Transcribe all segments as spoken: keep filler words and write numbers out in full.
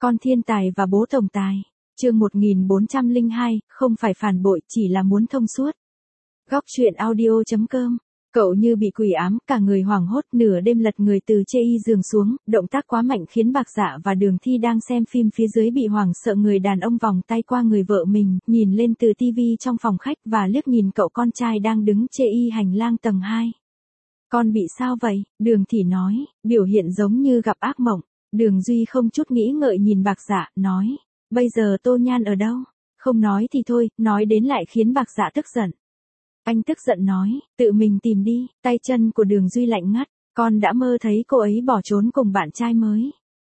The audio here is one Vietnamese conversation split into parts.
Con thiên tài và bố tổng tài. Chương một nghìn bốn trăm lẻ hai, không phải phản bội, chỉ là muốn thông suốt. Góc truyện audio chấm com. Cậu như bị quỷ ám, cả người hoảng hốt, nửa đêm lật người từ chê y giường xuống, động tác quá mạnh khiến Bạc Dạ và Đường Thi đang xem phim phía dưới bị hoảng sợ. Người đàn ông vòng tay qua người vợ mình, nhìn lên từ tivi trong phòng khách và liếc nhìn cậu con trai đang đứng chê y hành lang tầng hai. Con bị sao vậy? Đường Thị nói, biểu hiện giống như gặp ác mộng. Đường Duy không chút nghĩ ngợi nhìn Bạc Dạ, nói, bây giờ Tô Nhan ở đâu? Không nói thì thôi, nói đến lại khiến Bạc Dạ tức giận. Anh tức giận nói, tự mình tìm đi. Tay chân của Đường Duy lạnh ngắt, con đã mơ thấy cô ấy bỏ trốn cùng bạn trai mới.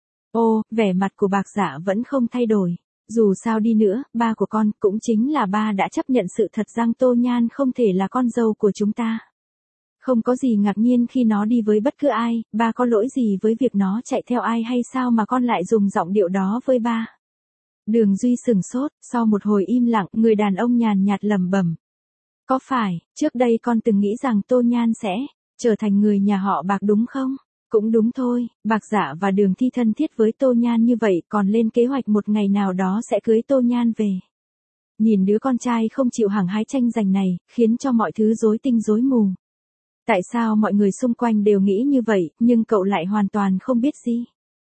Ô, vẻ mặt của Bạc Dạ vẫn không thay đổi. Dù sao đi nữa, ba của con cũng chính là ba đã chấp nhận sự thật rằng Tô Nhan không thể là con dâu của chúng ta. Không có gì ngạc nhiên khi nó đi với bất cứ ai, ba có lỗi gì với việc nó chạy theo ai hay sao mà con lại dùng giọng điệu đó với ba. Đường Duy sừng sốt, sau một hồi im lặng, người đàn ông nhàn nhạt lẩm bẩm. Có phải, trước đây con từng nghĩ rằng Tô Nhan sẽ trở thành người nhà họ Bạc đúng không? Cũng đúng thôi, Bạc Dạ và Đường Thi thân thiết với Tô Nhan như vậy còn lên kế hoạch một ngày nào đó sẽ cưới Tô Nhan về. Nhìn đứa con trai không chịu hăng hái tranh giành này, khiến cho mọi thứ rối tinh rối mù. Tại sao mọi người xung quanh đều nghĩ như vậy, nhưng cậu lại hoàn toàn không biết gì?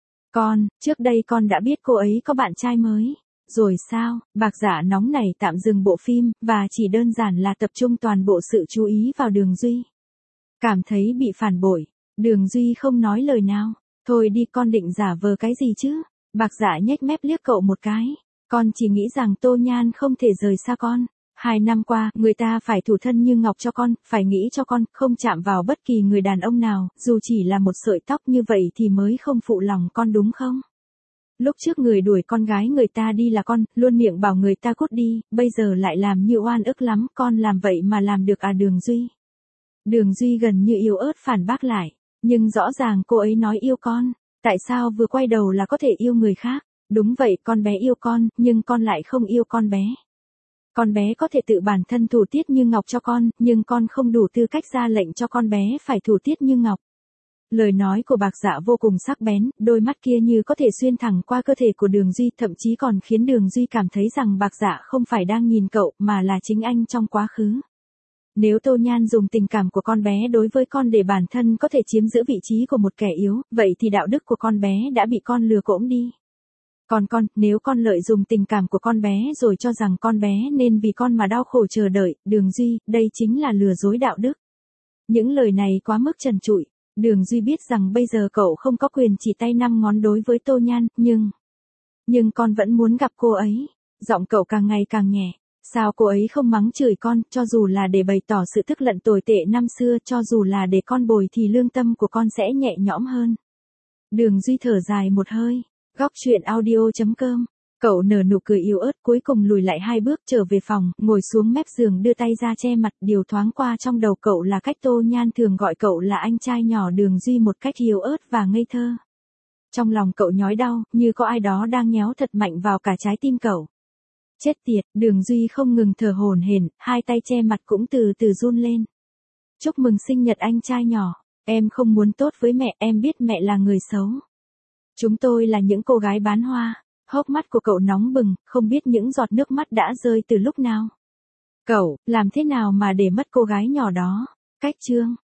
Con, trước đây con đã biết cô ấy có bạn trai mới. Rồi sao? Bạc Dạ nóng nảy tạm dừng bộ phim, và chỉ đơn giản là tập trung toàn bộ sự chú ý vào Đường Duy. Cảm thấy bị phản bội, Đường Duy không nói lời nào. Thôi đi, con định giả vờ cái gì chứ? Bạc Dạ nhếch mép liếc cậu một cái. Con chỉ nghĩ rằng Tô Nhan không thể rời xa con. Hai năm qua, người ta phải thủ thân như ngọc cho con, phải nghĩ cho con, không chạm vào bất kỳ người đàn ông nào, dù chỉ là một sợi tóc, như vậy thì mới không phụ lòng con đúng không? Lúc trước người đuổi con gái người ta đi là con, luôn miệng bảo người ta cút đi, bây giờ lại làm như oan ức lắm, con làm vậy mà làm được à Đường Duy? Đường Duy gần như yếu ớt phản bác lại, nhưng rõ ràng cô ấy nói yêu con, tại sao vừa quay đầu là có thể yêu người khác? Đúng vậy, con bé yêu con, nhưng con lại không yêu con bé. Con bé có thể tự bản thân thủ tiết như ngọc cho con, nhưng con không đủ tư cách ra lệnh cho con bé phải thủ tiết như ngọc. Lời nói của Bạc Dạ vô cùng sắc bén, đôi mắt kia như có thể xuyên thẳng qua cơ thể của Đường Duy, thậm chí còn khiến Đường Duy cảm thấy rằng Bạc Dạ không phải đang nhìn cậu, mà là chính anh trong quá khứ. Nếu Tô Nhan dùng tình cảm của con bé đối với con để bản thân có thể chiếm giữ vị trí của một kẻ yếu, vậy thì đạo đức của con bé đã bị con lừa cỗng đi. Còn con, nếu con lợi dụng tình cảm của con bé rồi cho rằng con bé nên vì con mà đau khổ chờ đợi, Đường Duy, đây chính là lừa dối đạo đức. Những lời này quá mức trần trụi. Đường Duy biết rằng bây giờ cậu không có quyền chỉ tay năm ngón đối với Tô Nhan, nhưng... Nhưng con vẫn muốn gặp cô ấy. Giọng cậu càng ngày càng nhẹ. Sao cô ấy không mắng chửi con, cho dù là để bày tỏ sự tức giận tồi tệ năm xưa, cho dù là để con bồi thì lương tâm của con sẽ nhẹ nhõm hơn. Đường Duy thở dài một hơi. Góc truyện audio chấm com. Cậu nở nụ cười yếu ớt, cuối cùng lùi lại hai bước trở về phòng, ngồi xuống mép giường đưa tay ra che mặt. Điều thoáng qua trong đầu cậu là cách Tô Nhan thường gọi cậu là anh trai nhỏ Đường Duy một cách yếu ớt và ngây thơ. Trong lòng cậu nhói đau, như có ai đó đang nhéo thật mạnh vào cả trái tim cậu. Chết tiệt, Đường Duy không ngừng thở hổn hển, hai tay che mặt cũng từ từ run lên. Chúc mừng sinh nhật anh trai nhỏ, em không muốn tốt với mẹ, em biết mẹ là người xấu. Chúng tôi là những cô gái bán hoa. Hốc mắt của cậu nóng bừng, không biết những giọt nước mắt đã rơi từ lúc nào. Cậu, làm thế nào mà để mất cô gái nhỏ đó? Cách chương.